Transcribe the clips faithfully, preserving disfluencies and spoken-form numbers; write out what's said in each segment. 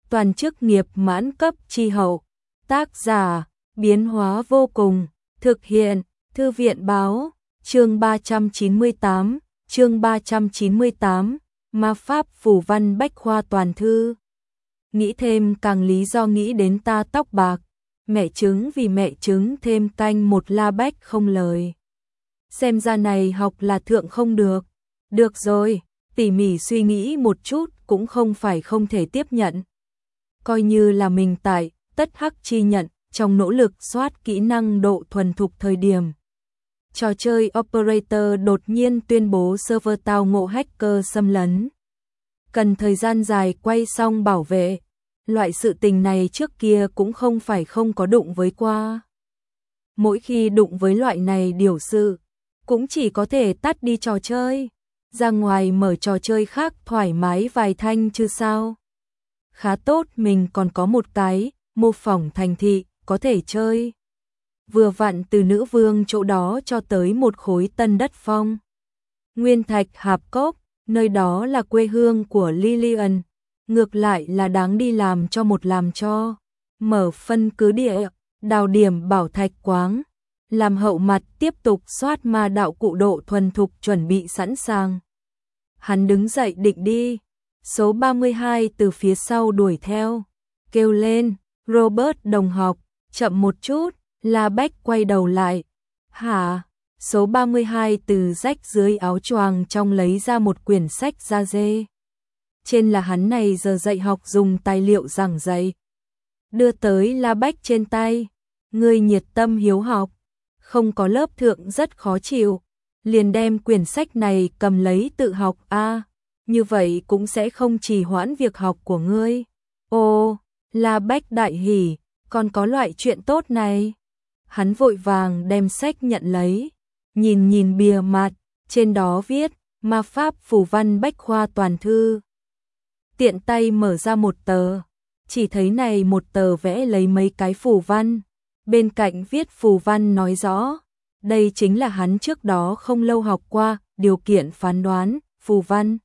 toàn chức nghiệp mãn cấp chi hậu. Tác giả, biến hóa vô cùng, thực hiện, Thư viện báo, chương ba trăm chín mươi tám, chương ba trăm chín mươi tám, ma pháp phù văn bách khoa toàn thư. Nghĩ thêm càng lý do nghĩ đến ta tóc bạc, mẹ trứng vì mẹ trứng thêm canh một la bách không lời. Xem ra này học là thượng không được. Được rồi, tỉ mỉ suy nghĩ một chút cũng không phải không thể tiếp nhận. Coi như là mình tại, tất hắc chi nhận, trong nỗ lực soát kỹ năng độ thuần thục thời điểm. Trò chơi Operator đột nhiên tuyên bố server tao ngộ hacker xâm lấn. Cần thời gian dài quay xong bảo vệ. Loại sự tình này trước kia cũng không phải không có đụng với qua. Mỗi khi đụng với loại này điều sự, cũng chỉ có thể tắt đi trò chơi. Ra ngoài mở trò chơi khác thoải mái vài thanh chứ sao. Khá tốt mình còn có một cái, mô phỏng thành thị, có thể chơi. Vừa vặn từ nữ vương chỗ đó cho tới một khối tân đất phong. Nguyên thạch hạp cốc, nơi đó là quê hương của Lillian. Ngược lại là đáng đi làm cho một làm cho. Mở phân cứ địa, đào điểm bảo thạch quáng. Làm hậu mặt tiếp tục soát ma đạo cụ độ thuần thục chuẩn bị sẵn sàng. Hắn đứng dậy định đi. Số ba mươi hai từ phía sau đuổi theo. Kêu lên, Robert đồng học, chậm một chút. La Bách quay đầu lại. Hả? Số ba mươi hai từ rách dưới áo choàng trong lấy ra một quyển sách da dê. Trên là hắn này giờ dạy học dùng tài liệu giảng dạy. Đưa tới La Bách trên tay. Người nhiệt tâm hiếu học. Không có lớp thượng rất khó chịu. Liền đem quyển sách này cầm lấy tự học a à, như vậy cũng sẽ không trì hoãn việc học của ngươi. Ô, La Bách đại hỉ, còn có loại chuyện tốt này. Hắn vội vàng đem sách nhận lấy. Nhìn nhìn bìa mặt, trên đó viết, ma pháp phù văn bách khoa toàn thư. Tiện tay mở ra một tờ, chỉ thấy này một tờ vẽ lấy mấy cái phù văn, bên cạnh viết phù văn nói rõ, đây chính là hắn trước đó không lâu học qua, điều kiện phán đoán, phù văn.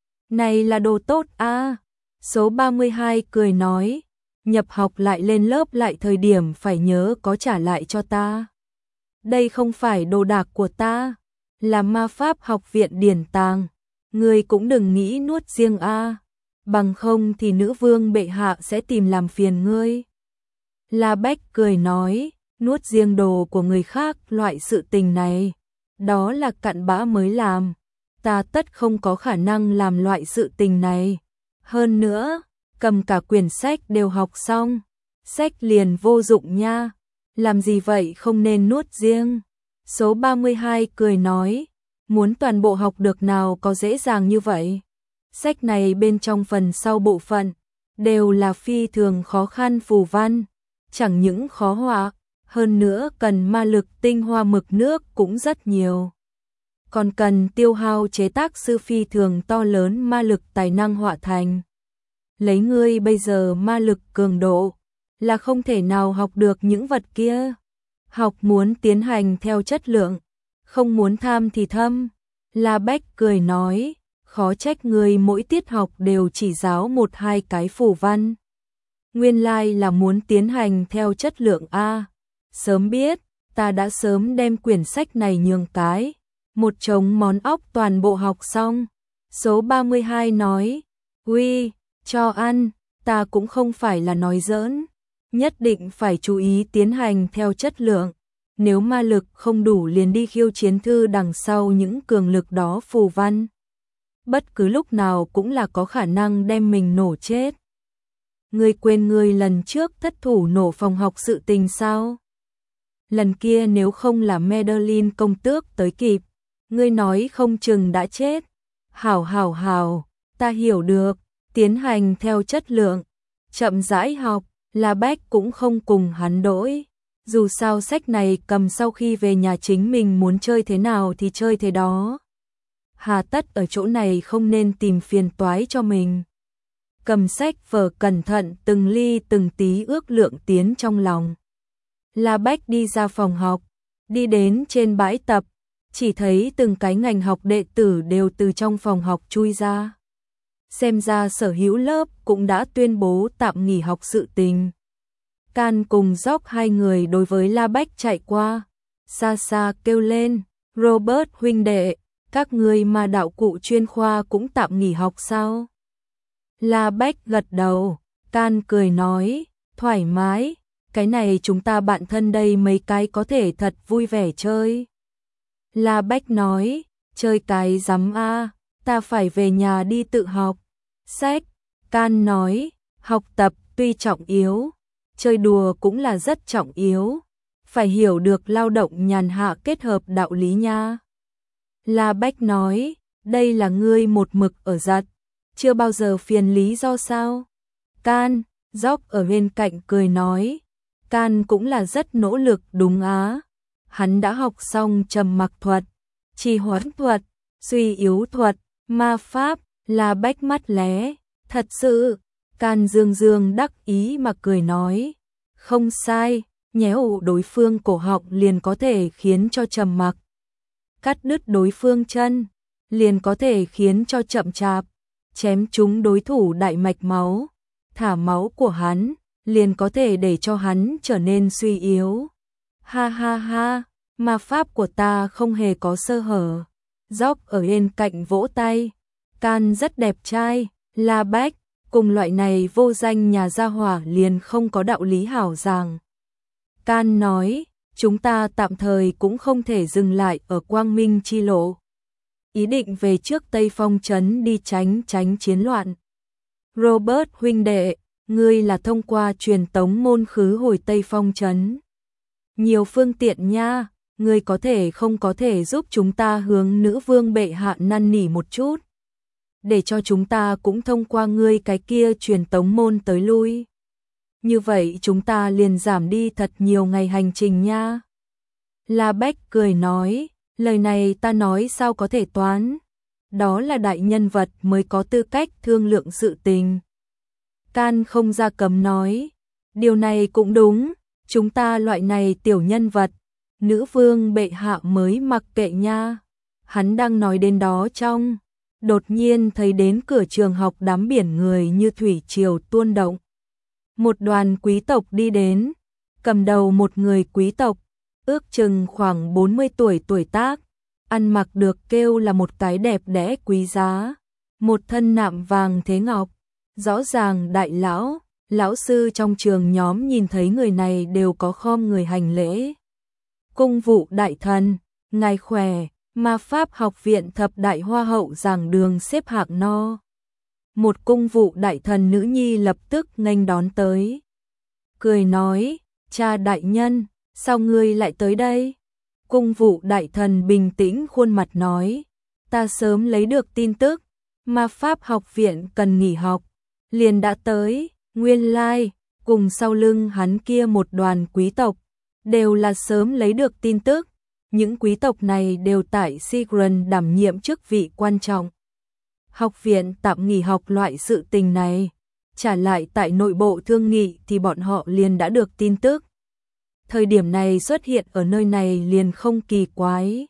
Này là đồ tốt a à. Số ba mươi hai cười nói, nhập học lại lên lớp lại thời điểm phải nhớ có trả lại cho ta. Đây không phải đồ đạc của ta, là ma pháp học viện điển tàng, ngươi cũng đừng nghĩ nuốt riêng a à. Bằng không thì nữ vương bệ hạ sẽ tìm làm phiền ngươi. La Bách cười nói, nuốt riêng đồ của người khác loại sự tình này, đó là cặn bã mới làm. Ta tất không có khả năng làm loại sự tình này. Hơn nữa, cầm cả quyển sách đều học xong, sách liền vô dụng nha. Làm gì vậy không nên nuốt riêng. Số ba mươi hai cười nói, muốn toàn bộ học được nào có dễ dàng như vậy. Sách này bên trong phần sau bộ phận, đều là phi thường khó khăn phù văn, chẳng những khó họa, hơn nữa cần ma lực tinh hoa mực nước cũng rất nhiều. Còn cần tiêu hao chế tác sư phi thường to lớn ma lực tài năng họa thành. Lấy ngươi bây giờ ma lực cường độ, là không thể nào học được những vật kia. Học muốn tiến hành theo chất lượng, không muốn tham thì thâm. La Bách cười nói, khó trách ngươi mỗi tiết học đều chỉ giáo một hai cái phù văn. Nguyên lai là muốn tiến hành theo chất lượng a. Sớm biết, ta đã sớm đem quyển sách này nhường cái. Một chồng món óc toàn bộ học xong. Số ba mươi hai nói, uy, cho ăn, ta cũng không phải là nói giỡn. Nhất định phải chú ý tiến hành theo chất lượng. Nếu ma lực không đủ liền đi khiêu chiến thư đằng sau những cường lực đó phù văn. Bất cứ lúc nào cũng là có khả năng đem mình nổ chết. Ngươi quên ngươi lần trước thất thủ nổ phòng học sự tình sao? Lần kia nếu không là Madeline công tước tới kịp, ngươi nói không chừng đã chết. Hảo hảo hảo, ta hiểu được, tiến hành theo chất lượng, chậm rãi học, La Bách cũng không cùng hắn đổi. Dù sao sách này cầm sau khi về nhà chính mình muốn chơi thế nào thì chơi thế đó. Hà tất ở chỗ này không nên tìm phiền toái cho mình. Cầm sách vở cẩn thận từng ly từng tí ước lượng tiến trong lòng. La Bách đi ra phòng học, đi đến trên bãi tập, chỉ thấy từng cái ngành học đệ tử đều từ trong phòng học chui ra. xem ra sở hữu lớp cũng đã tuyên bố tạm nghỉ học sự tình. Can cùng Dốc hai người đối với La Bách chạy qua, xa xa kêu lên, Robert huynh đệ, các người mà đạo cụ chuyên khoa cũng tạm nghỉ học sao? La Bách gật đầu, Can cười nói, thoải mái, cái này chúng ta bạn thân đây mấy cái có thể thật vui vẻ chơi. La Bách nói, chơi cái rắm a, ta phải về nhà đi tự học. Sách, Can nói, học tập tuy trọng yếu, chơi đùa cũng là rất trọng yếu, phải hiểu được lao động nhàn hạ kết hợp đạo lý nha. La Bách nói, đây là ngươi một mực ở giật, chưa bao giờ phiền lý do sao? Can, Dốc ở bên cạnh cười nói, Can cũng là rất nỗ lực đúng á. Hắn đã học xong trầm mặc thuật, trì hoãn thuật, suy yếu thuật, ma pháp. La Bách mắt lé, thật sự. Can dương dương đắc ý mà cười nói, không sai, nhéo đối phương cổ họng liền có thể khiến cho trầm mặc, cắt đứt đối phương chân liền có thể khiến cho chậm chạp, chém trúng đối thủ đại mạch máu, thả máu của hắn liền có thể để cho hắn trở nên suy yếu. Ha ha ha, ma pháp của ta không hề có sơ hở. Dốc ở bên cạnh vỗ tay, Can rất đẹp trai. La Bách, cùng loại này vô danh nhà gia hỏa liền không có đạo lý hảo giảng. Can nói, chúng ta tạm thời cũng không thể dừng lại ở Quang Minh chi lộ, ý định về trước Tây Phong trấn đi tránh tránh chiến loạn. Robert huynh đệ, ngươi là thông qua truyền tống môn khứ hồi Tây Phong trấn. Nhiều phương tiện nha, ngươi có thể không có thể giúp chúng ta hướng nữ vương bệ hạ năn nỉ một chút, để cho chúng ta cũng thông qua ngươi cái kia truyền tống môn tới lui. Như vậy chúng ta liền giảm đi thật nhiều ngày hành trình nha. La Bách cười nói, lời này ta nói sao có thể toán, đó là đại nhân vật mới có tư cách thương lượng sự tình. Can không ra cấm nói, điều này cũng đúng, chúng ta loại này tiểu nhân vật, nữ vương bệ hạ mới mặc kệ nha. Hắn đang nói đến đó trong, đột nhiên thấy đến cửa trường học đám biển người như thủy triều tuôn động. Một đoàn quý tộc đi đến, cầm đầu một người quý tộc, ước chừng khoảng bốn mươi tuổi tuổi tác, ăn mặc được kêu là một cái đẹp đẽ quý giá, một thân nạm vàng thế ngọc, rõ ràng đại lão, lão sư trong trường nhóm nhìn thấy người này đều có khom người hành lễ. Cung vụ đại thần, ngài khỏe, ma pháp học viện thập đại hoa hậu giảng đường xếp hạng no. Một cung vụ đại thần nữ nhi lập tức nghênh đón tới, cười nói, cha đại nhân, sao ngươi lại tới đây? Cung vụ đại thần bình tĩnh khuôn mặt nói, ta sớm lấy được tin tức, ma pháp học viện cần nghỉ học, liền đã tới. Nguyên lai, like, cùng sau lưng hắn kia một đoàn quý tộc, đều là sớm lấy được tin tức, những quý tộc này đều tại Sigran đảm nhiệm chức vị quan trọng. Học viện tạm nghỉ học loại sự tình này, trả lại tại nội bộ thương nghị thì bọn họ liền đã được tin tức. Thời điểm này xuất hiện ở nơi này liền không kỳ quái.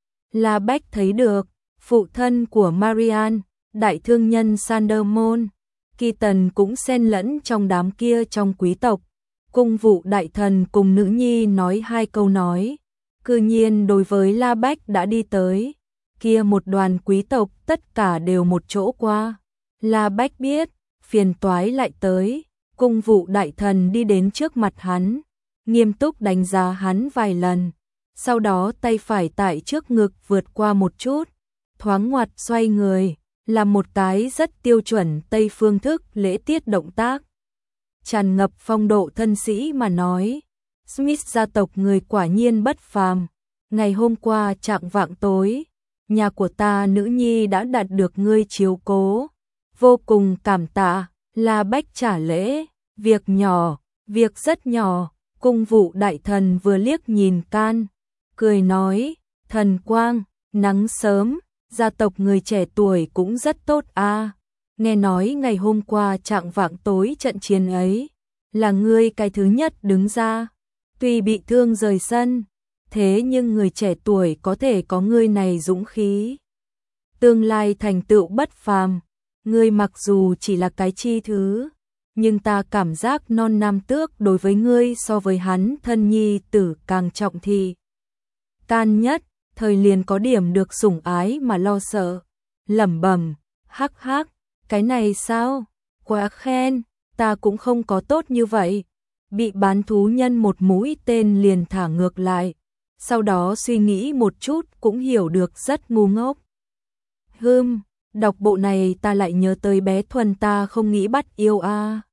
La Bách thấy được, phụ thân của Marian, đại thương nhân Sandermon, Kỳ Tần cũng xen lẫn trong đám kia trong quý tộc. Cung vụ đại thần cùng nữ nhi nói hai câu nói, cư nhiên đối với La Bách đã đi tới. Kia một đoàn quý tộc tất cả đều một chỗ qua. La Bách biết, phiền toái lại tới, cung vụ đại thần đi đến trước mặt hắn, nghiêm túc đánh giá hắn vài lần, sau đó tay phải tại trước ngực vượt qua một chút, thoáng ngoặt xoay người, làm một cái rất tiêu chuẩn Tây phương thức lễ tiết động tác. Tràn ngập phong độ thân sĩ mà nói, Smith gia tộc người quả nhiên bất phàm, ngày hôm qua trạng vạng tối, nhà của ta nữ nhi đã đạt được ngươi chiếu cố, vô cùng cảm tạ. La Bách trả lễ, việc nhỏ, việc rất nhỏ. Cung vụ đại thần vừa liếc nhìn Can, cười nói, thần quang, nắng sớm, gia tộc người trẻ tuổi cũng rất tốt a. À. Nghe nói ngày hôm qua trạng vạng tối trận chiến ấy, là ngươi cái thứ nhất đứng ra, tuy bị thương rời sân, thế nhưng người trẻ tuổi có thể có ngươi này dũng khí, tương lai thành tựu bất phàm. Ngươi mặc dù chỉ là cái chi thứ, nhưng ta cảm giác non nam tước đối với ngươi so với hắn thân nhi tử càng trọng thị. Can nhất, thời liền có điểm được sủng ái mà lo sợ. Lẩm bẩm, hắc hắc, cái này sao? Quá khen, ta cũng không có tốt như vậy. Bị bán thú nhân một mũi tên liền thả ngược lại. Sau đó suy nghĩ một chút cũng hiểu được rất ngu ngốc. Hừm, đọc bộ này ta lại nhớ tới bé Thuần ta không nghĩ bắt yêu a.